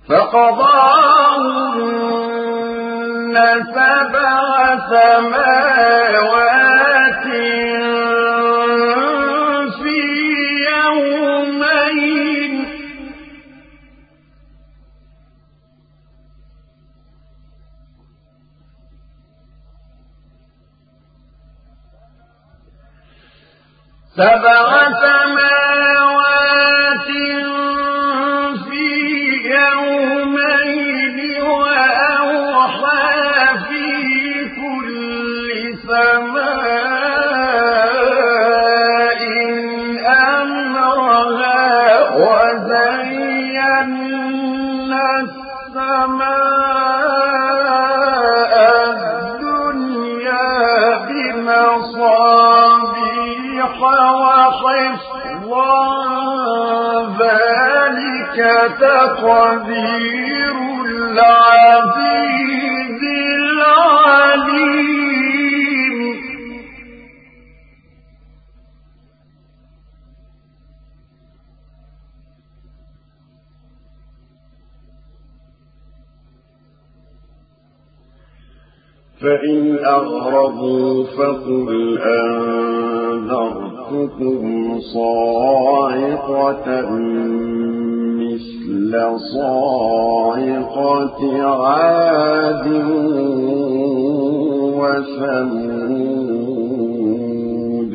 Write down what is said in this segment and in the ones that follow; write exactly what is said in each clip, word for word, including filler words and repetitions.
فقضاهن سبع سماوات في يومين سبع سماوات في يومين وأوحى في كل سماء أمرها وزينا السماء الدنيا بمصابيح وحفظا ذلك تقدير العزيز العليم. فإن أعرضوا فقل أنذرتكم صاعقة مثل صاعقة عاد وثمود.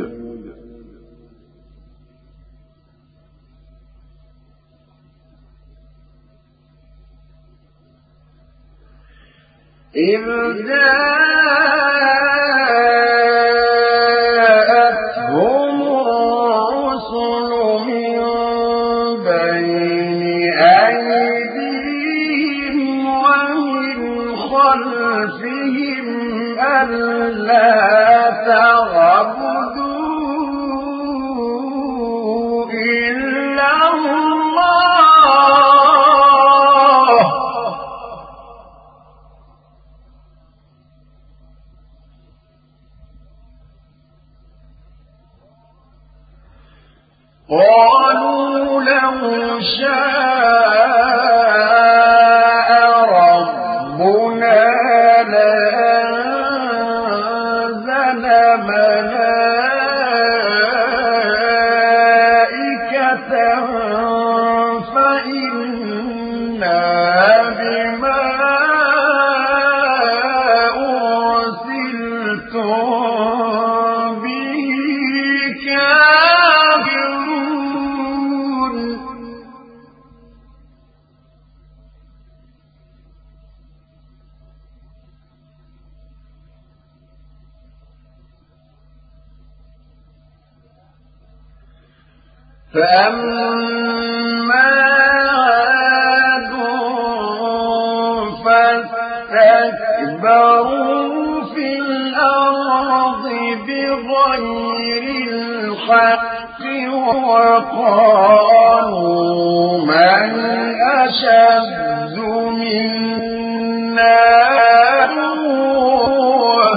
إذ جاءتهم الرسل من بين أيديهم ومن خلفهم ألا تعبدوا إلا الله قالوا لو شاء ربنا لأنزل ملائكة فإنا بما أرسلتم به كافرون. فأما عاد فاستكبروا في الأرض بغير الحق وقالوا من أشد منا قوة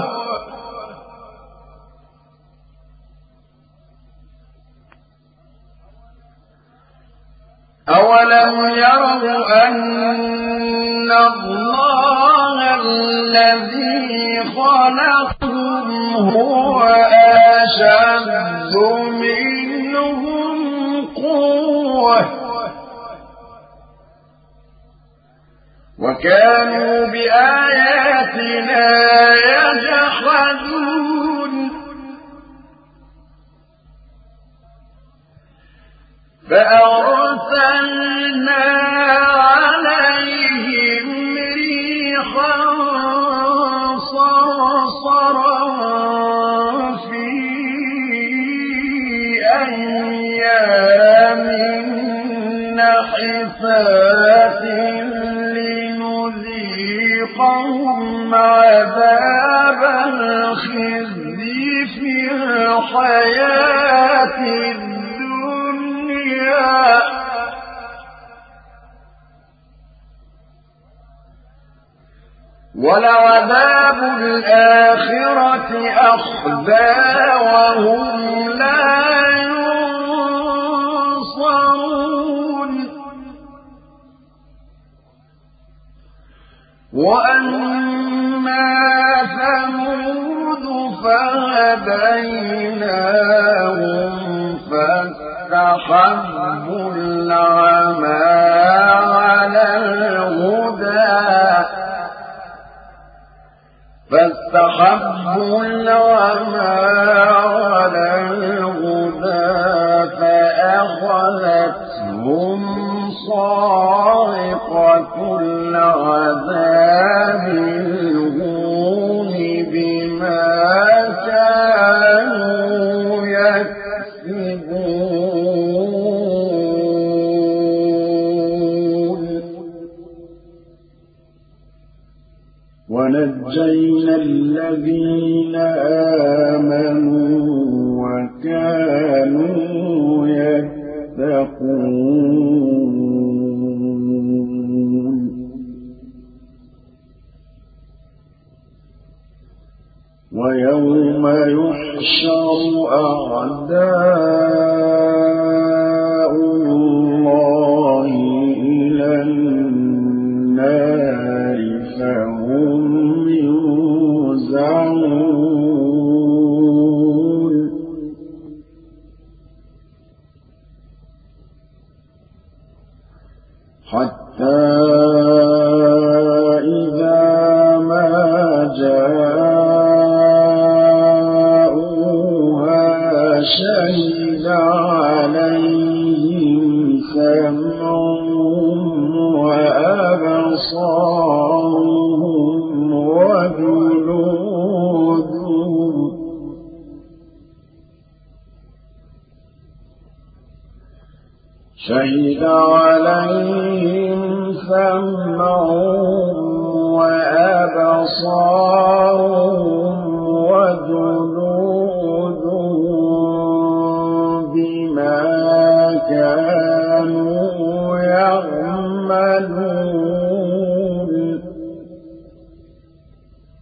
أولم يروا أن الله الذي خلقهم هو أشد منهم قوة وكانوا بآياتنا يجحدون. فأرسلنا عليهم ريحا صرصرا في أيام نحسات لنذيقهم عذاب الخزي في الحياة الدنيا ولعذاب الآخرة أخزى وهم لا ينصرون. وأما ثمود فهديناهم فاستحبوا العمى على الهدى فاستحبوا العمى على الهدى فأخذتهم صاعقة العذاب الهون بما كانوا يكسبون ونجينا الذين آمنوا وكانوا يتقون ويوم يحشر أعداء الله إلى النار فهم يوزعون حتى إذا ما جاءوها شهد عليهم سمعهم وأبصارهم وجلودهم شهد عليهم سمعهم وأبصارهم وجلودهم بما كانوا يعملون